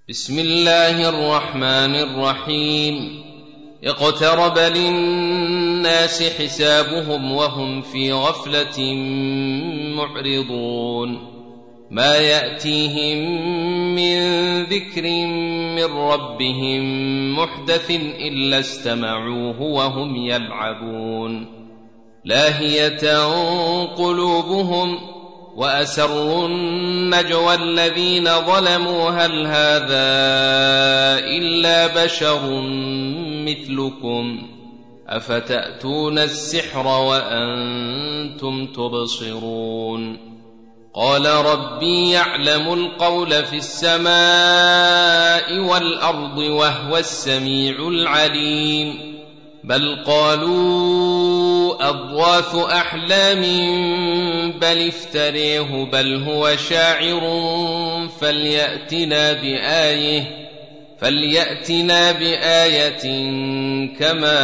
بسم الله الرحمن الرحيم. اقترب للناس حسابهم وهم في غفلة معرضون. ما يأتيهم من ذكر من ربهم محدث إلا استمعوه وهم يلعبون. لاهية قلوبهم وأسروا النجوى الذين ظلموا هل هذا إلا بشر مثلكم أفتأتون السحر وأنتم تبصرون. قال ربي يعلم القول في السماء والأرض وهو السميع العليم. بل قالوا أضغاث أحلام بل افتريه بل هو شاعر فليأتنا بآية كما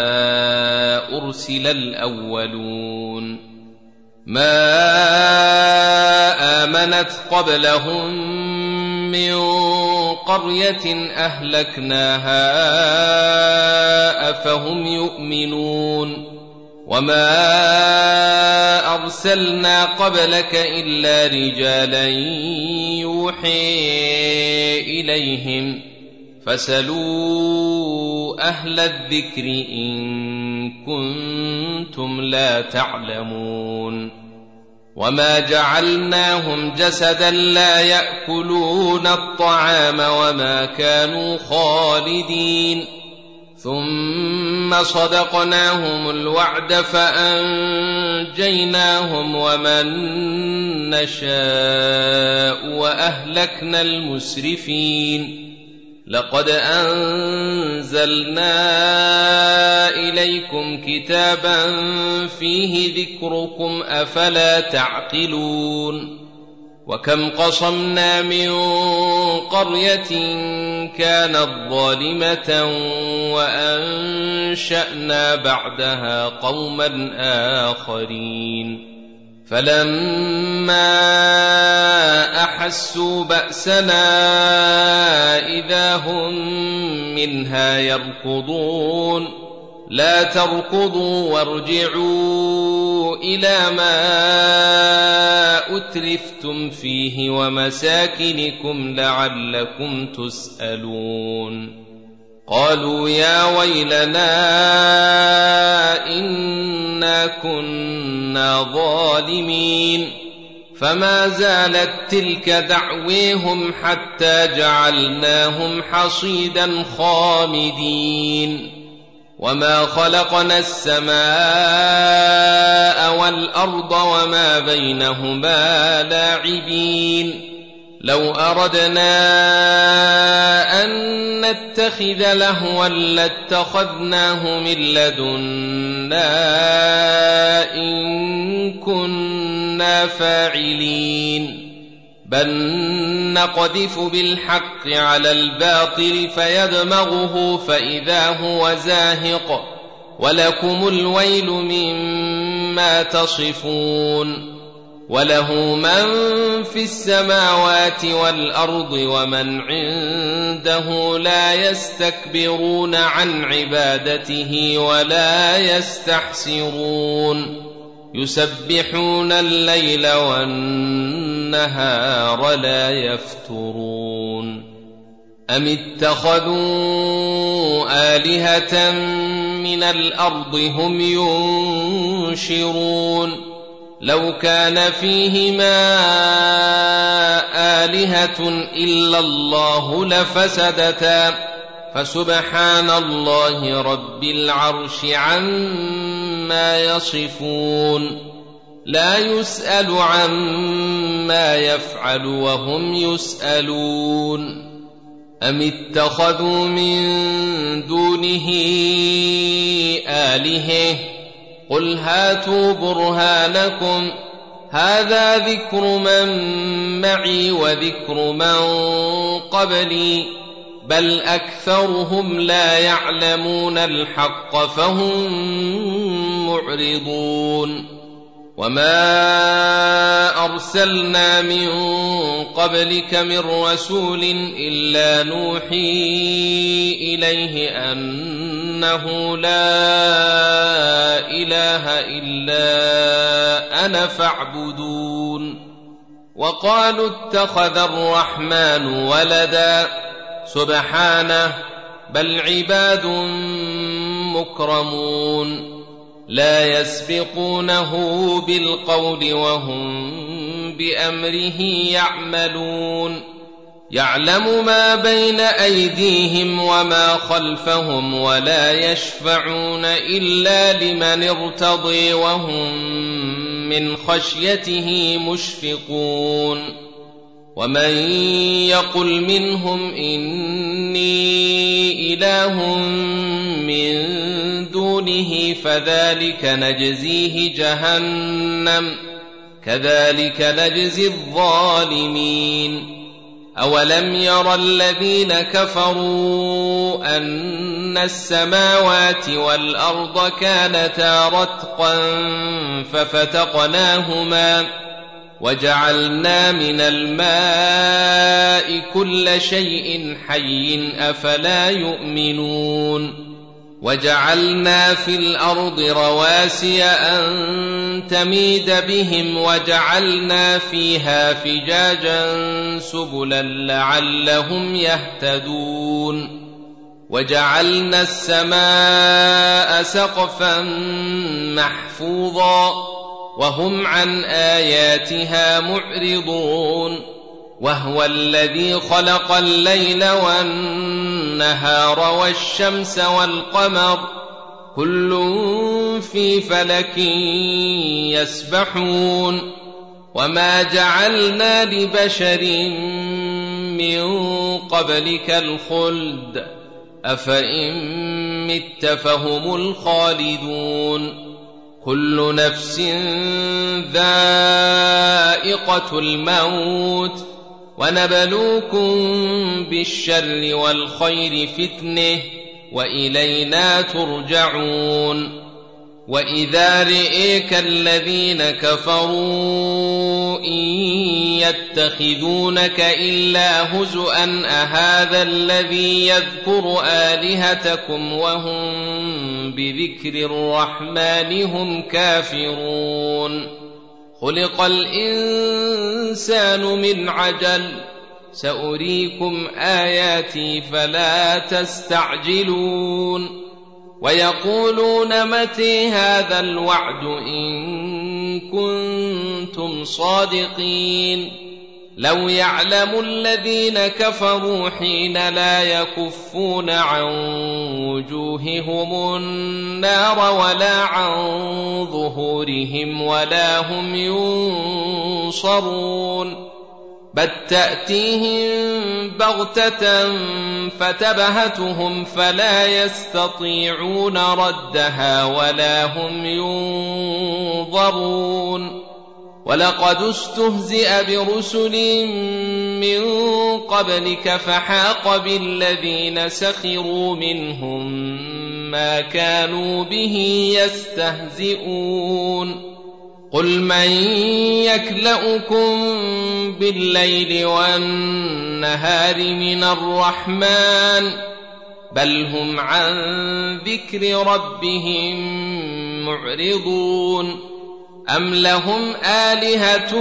أرسل الأولون. ما آمنت قبلهم من قرية أهلكناها أفهم يؤمنون. وما أرسلنا قبلك إلا رجالا يوحي إليهم فاسألوا أهل الذكر إن كنتم لا تعلمون. وما جعلناهم جسدا لا يأكلون الطعام وما كانوا خالدين. ثم صدقناهم الوعد فأنجيناهم ومن نشاء وأهلكنا المسرفين. لقد أنزلنا إليكم كتابا فيه ذكركم أفلا تعقلون. وكم قصمنا من قرية كانت ظالمة وأنشأنا بعدها قوما آخرين. فلما أحسوا بأسنا إذا هم منها يركضون. لا تركضوا وارجعوا إلى ما أترفتم فيه ومساكنكم لعلكم تسألون. قالوا يا ويلنا إنا كنا ظالمين. فما زالت تلك دعويهم حتى جعلناهم حصيدا خامدين. وما خلقنا السماء والأرض وما بينهما لاعبين. لو أردنا أن نتخذ لهوا لاتخذناه من لدنا إن كنا فاعلين. بل نقذف بالحق على الباطل فيدمغه فإذا هو زاهق ولكم الويل مما تصفون. وله من في السماوات والأرض ومن عنده لا يستكبرون عن عبادته ولا يستحسرون. يسبحون الليل والنهار لا يفترون. أم اتخذوا آلهة من الأرض هم ينشرون. لو كان فيهما آلهة إلا الله لفسدتا فسبحان الله رب العرش عما يصفون. لا يسأل عما يفعل وهم يسألون. أم اتخذوا من دونه آلهة قل هاتوا برهانكم هذا ذكر من معي وذكر من قبلي بل أكثرهم لا يعلمون الحق فهم معرضون. وما أرسلنا من قبلك من رسول إلا نوحي إليه أنه لا إله إلا أنا فاعبدون وقالوا اتخذ الرحمن ولدا سبحانه بل عباد مكرمون لا يسبقونه بالقول وهم بأمره يعملون يعلم ما بين أيديهم وما خلفهم ولا يشفعون إلا لمن ارتضي وهم من خشيته مشفقون ومن يقل منهم إني إله من دونه فذلك نجزيه جهنم كذلك نجزي الظالمين أولم ير الذين كفروا أن السماوات والأرض كانتا رتقا ففتقناهما وجعلنا من الماء كل شيء حي أفلا يؤمنون وجعلنا في الأرض رواسي أن تميد بهم وجعلنا فيها فجاجا سبلا لعلهم يهتدون وجعلنا السماء سقفا محفوظا وهم عن آياتها معرضون وهو الذي خلق الليل والنهار والشمس والقمر كل في فلك يسبحون وما جعلنا لبشر من قبلك الخلد أفإن مت فهم الخالدون كل نفس ذائقة الموت ونبلوكم بالشر والخير فتنة وإلينا ترجعون وإذا رئيك الذين كفروا إن يتخذونك إلا هزؤا أهذا الذي يذكر آلهتكم وهم بذكر الرحمن هم كافرون خلق الإنسان من عجل سأريكم آياتي فلا تستعجلون ويقولون متى هذا الوعد إن كنتم صادقين لو يعلم الذين كفروا حين لا يكفون عن وجوههم النار ولا عن ظهورهم ولا هم ينصرون بل تأتيهم بغتة فتبهتهم فلا يستطيعون ردها ولا هم ينظرون ولقد استهزئ برسل من قبلك فحاق بالذين سخروا منهم ما كانوا به يستهزئون قل من يكلؤكم بالليل والنهار من الرحمن بل هم عن ذكر ربهم معرضون أم لهم آلهة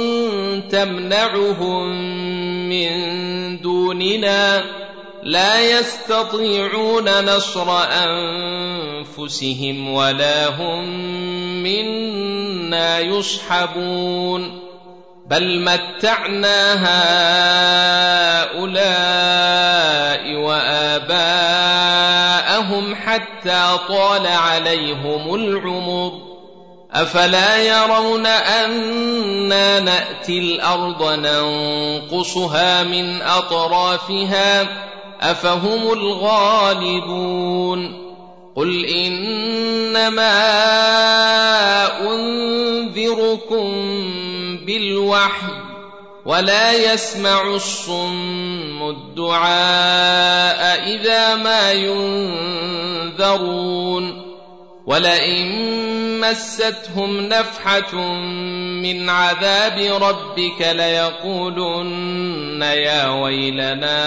تمنعهم من دوننا لا يستطيعون نصر أنفسهم ولا هم منا يصحبون بل متعنا هؤلاء وآباءهم حتى طال عليهم العمر أفلا يرون أنا نأتي الأرض ننقصها من أطرافها أفهم الغالبون قل إنما أنذركم بالوحي ولا يسمع الصم الدعاء إذا ما ينذرون ولئن مستهم نفحة من عذاب ربك ليقولن يا ويلنا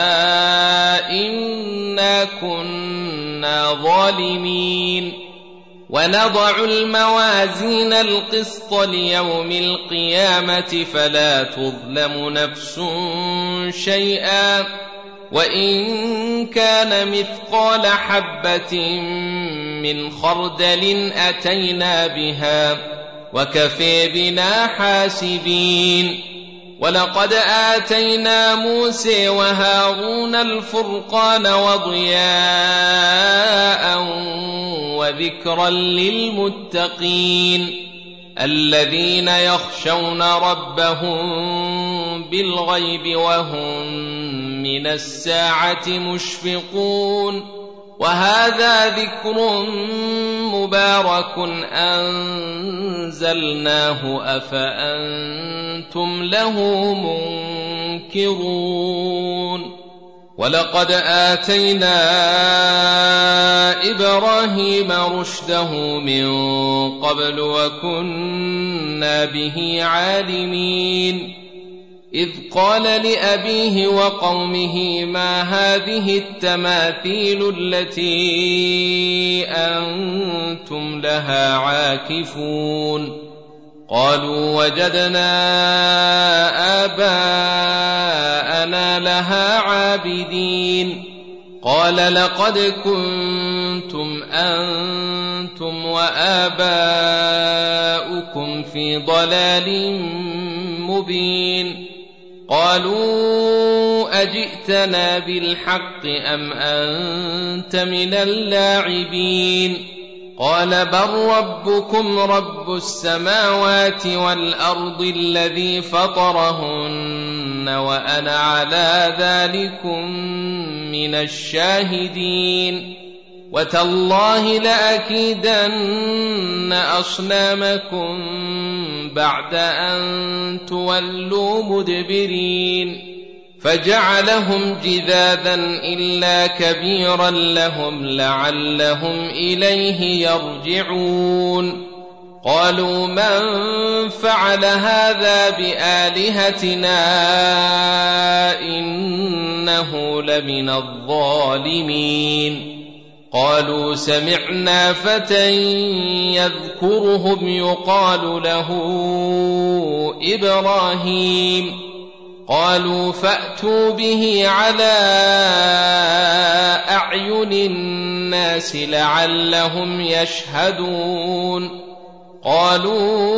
إنا كنا ظالمين ونضع الموازين القسط ليوم القيامة فلا تظلم نفس شيئا وإن كان مثقال حبة من خردل أتينا بها وكفى بنا حاسبين ولقد آتينا موسى وهارون الفرقان وضياء وذكرا للمتقين الذين يخشون ربهم بالغيب وهم من الساعة مشفقون وهذا ذكر مبارك أنزلناه أفأنتم له منكرون ولقد آتينا إبراهيم رشده من قبل وكنا به عالمين إذ قال لأبيه وقومه ما هذه التماثيل التي أنتم لها عاكفون قالوا وجدنا آباءنا لها عابدين قال لقد كنتم أنتم وآباؤكم في ضلال مبين قالوا أجئتنا بالحق أم أنت من اللاعبين قال بل ربكم رب السماوات والأرض الذي فطرهن وأنا على ذلكم من الشاهدين وتالله لأكيدن أصنامكم بعد أن تولوا مدبرين فجعلهم جذاذا إلا كبيرا لهم لعلهم إليه يرجعون قالوا من فعل هذا بآلهتنا إنه لمن الظالمين قالوا سمعنا فتى يذكرهم يقال له إبراهيم قالوا فأتوا به على أعين الناس لعلهم يشهدون قالوا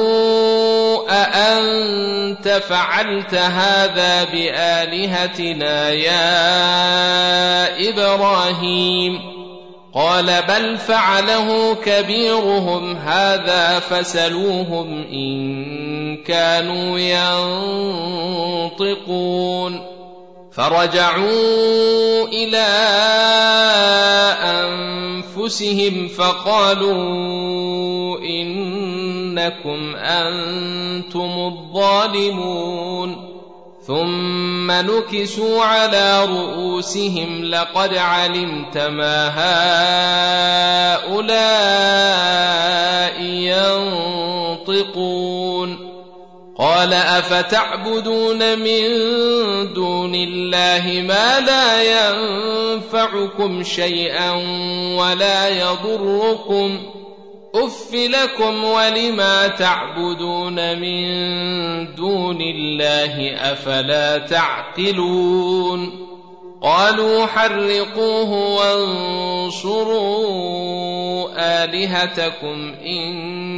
أأنت فعلت هذا بآلهتنا يا إبراهيم قال بل فعله كبيرهم هذا فسلوهم إن كانوا ينطقون فرجعوا إلى أنفسهم فقالوا إنكم أنتم الظالمون ثم نكسوا على رؤوسهم لقد علمت ما هؤلاء ينطقون قال أفتعبدون من دون الله ما لا ينفعكم شيئا ولا يضركم أف لكم ولما تعبدون من دون الله أفلا تعقلون قالوا حرقوه وانصروا آلهتكم إن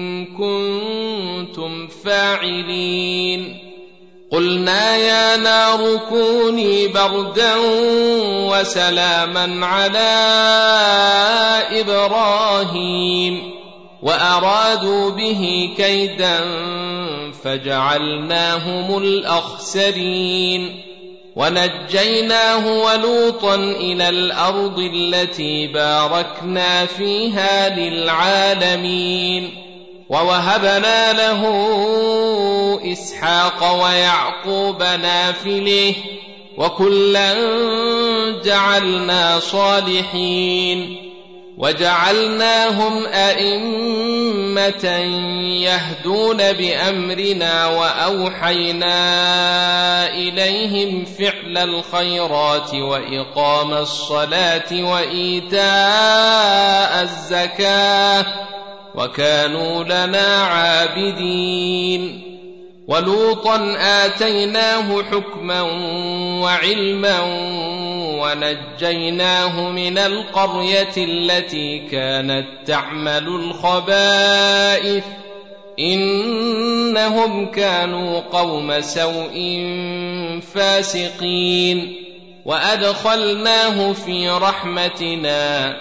كنتم فاعلين قلنا يا نار كوني بردا وسلاما على إبراهيم وأرادوا به كيدا فجعلناهم الأخسرين ونجيناه ولوطا إلى الأرض التي باركنا فيها للعالمين ووهبنا له إسحاق ويعقوب نافلة وكلا جعلنا صالحين وجعلناهم أئمة يهدون بأمرنا وأوحينا إليهم فعل الخيرات وإقام الصلاة وإيتاء الزكاة وكانوا لنا عابدين. ولوطا آتيناه حكما وعلما ونجيناه من القرية التي كانت تعمل الخبائث إنهم كانوا قوم سوء فاسقين. وأدخلناه في رحمتنا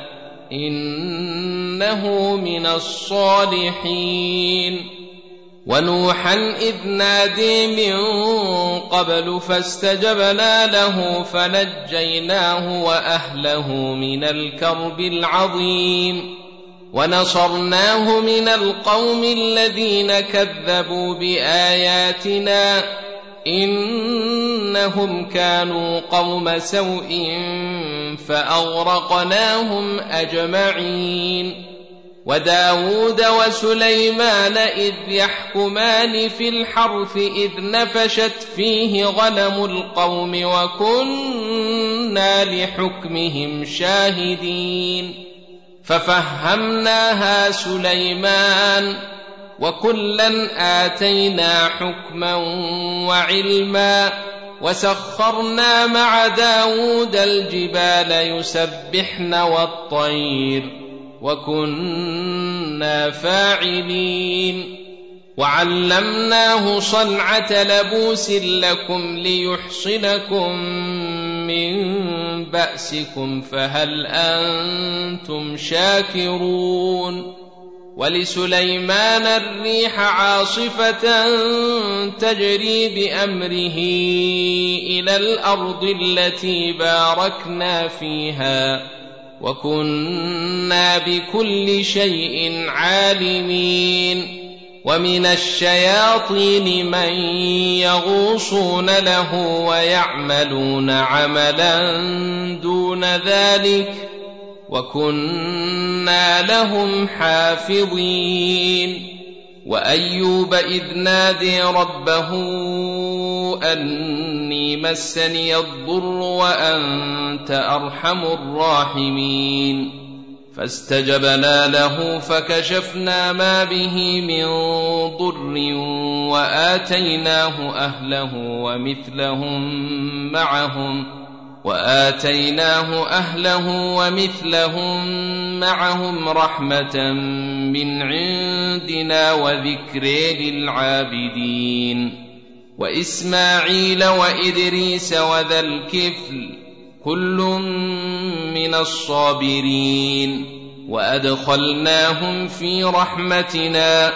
إنه من الصالحين. ونوحا إذ نادي من قبل فاستجبنا له فنجيناه وأهله من الكرب العظيم ونصرناه من القوم الذين كذبوا بآياتنا إنهم كانوا قوم سوء فأغرقناهم أجمعين. وداود وسليمان إذ يحكمان في الحرث إذ نفشت فيه غنم القوم وكنا لحكمهم شاهدين. ففهمناها سليمان وكلا آتينا حكما وعلما وسخرنا مع داود الجبال يسبحن والطير وكنا فاعلين. وعلمناه صنعة لبوس لكم ليحصنكم من بأسكم فهل أنتم شاكرون. ولسليمان الريح عاصفة تجري بأمره إلى الأرض التي باركنا فيها وكنا بكل شيء عالمين. ومن الشياطين من يغوصون له ويعملون عملا دون ذلك وكنا لهم حافظين. وأيوب إذ نادي ربه أني مسني الضر وأنت أرحم الراحمين فاستجبنا له فكشفنا ما به من ضر وآتيناه أهله ومثلهم معهم رحمة من عندنا وذكر للعابدين. وإسماعيل وإدريس وذا الكفل كل من الصابرين وأدخلناهم في رحمتنا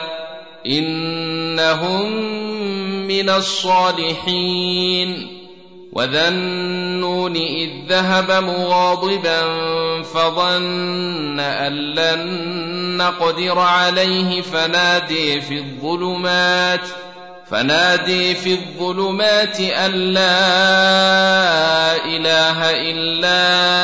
إنهم من الصالحين. وذا النون إذ ذهب مغاضبا فظن أن لن نقدر عليه فنادي في الظلمات أن لا إله إلا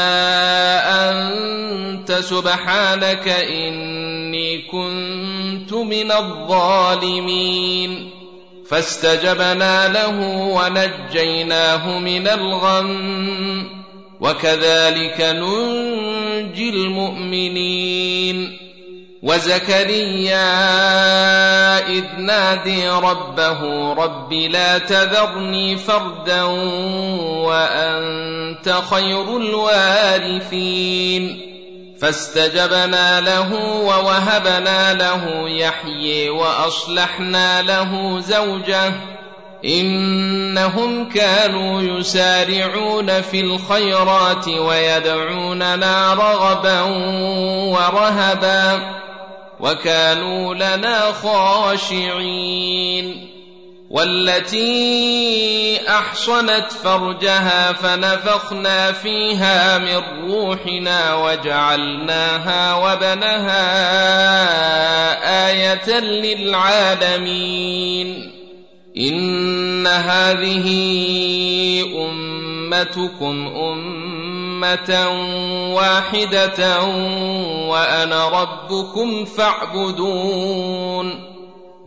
أنت سبحانك إني كنت من الظالمين. فاستجبنا له ونجيناه من الغم وكذلك ننجي المؤمنين. وزكريا إذ نادي ربه رب لا تذرني فردا وأنت خير الوارثين فاستجبنا له ووهبنا له يحيى وأصلحنا له زوجه إنهم كانوا يسارعون في الخيرات ويدعوننا رغبا ورهبا وكانوا لنا خاشعين. والتي أحصنت فرجها فنفخنا فيها من روحنا وجعلناها وبنها آية للعالمين. إن هذه أمتكم أمة واحدة وأنا ربكم فاعبدون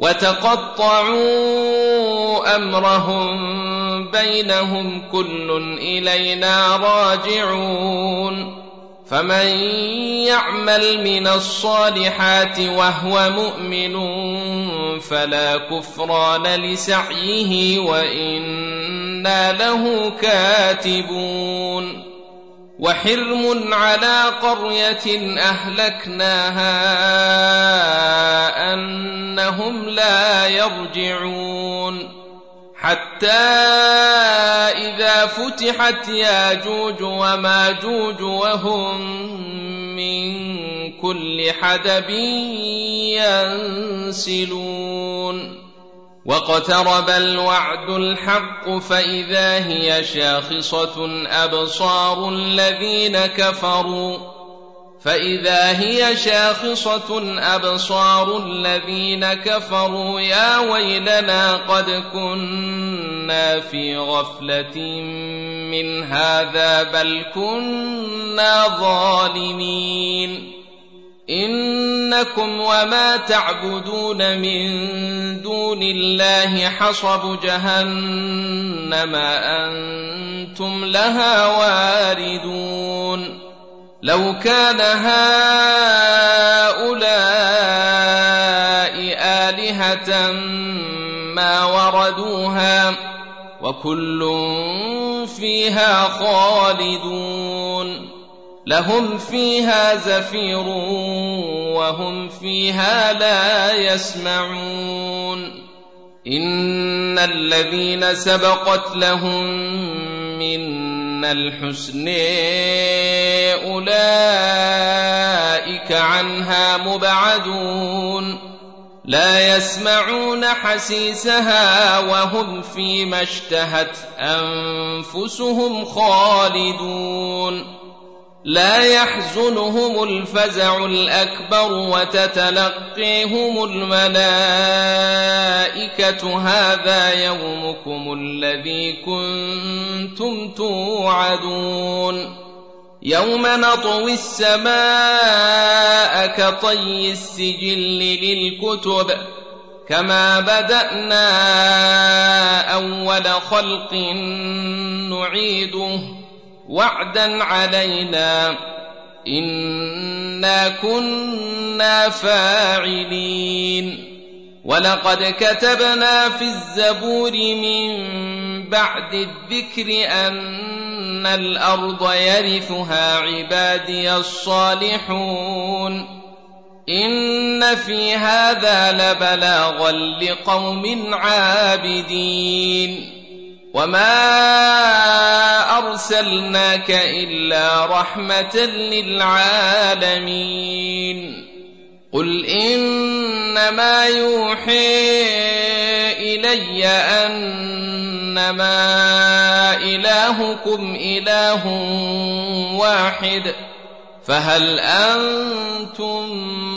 وتقطعوا أمرهم بينهم كل إلينا راجعون فمن يعمل من الصالحات وهو مؤمن فلا كفران لسعيه وإنا له كاتبون وحرم على قرية أهلكناها أنهم لا يرجعون حتى إذا فتحت ياجوج وماجوج وهم من كل حدب ينسلون واقترب الوعد الحق فإذا هي شاخصة أبصار الذين كفروا يا ويلنا قد كنا في غفلة من هذا بل كنا ظالمين إنكم وما تعبدون من دون الله حصب جهنم أنتم لها واردون لو كان هؤلاء آلهة ما وردوها وكل فيها خالدون لهم فيها زفير وهم فيها لا يسمعون إن الذين سبقت لهم منا الحسن أولئك عنها مبعدون لا يسمعون حسيسها وهم فيما اشتهت أنفسهم خالدون لا يحزنهم الفزع الأكبر وتتلقيهم الملائكة هذا يومكم الذي كنتم توعدون يوم نطوي السماء كطي السجل للكتب كما بدأنا أول خلق نعيده وعدا علينا إنا كنا فاعلين ولقد كتبنا في الزبور من بعد الذكر أن الأرض يرثها عبادي الصالحون إن في هذا لبلاغا لقوم عابدين وما أرسلناك إلا رحمة للعالمين قل إنما يوحي إلي أنما إلهكم إله واحد فهل أنتم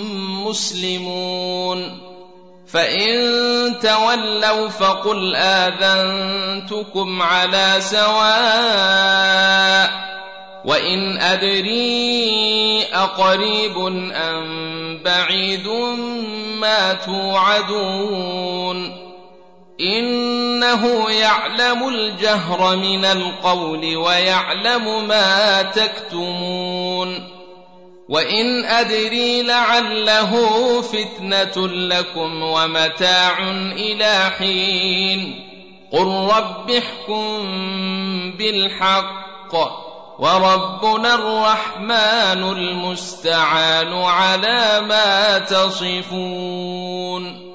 مسلمون فإن تولوا فقل آذنتكم على سواء وإن أدري أقريب أم بعيد ما توعدون إنه يعلم الجهر من القول ويعلم ما تكتمون وإن أدري لعله فتنة لكم ومتاع إلى حين قل رب احكم بالحق وربنا الرحمن المستعان على ما تصفون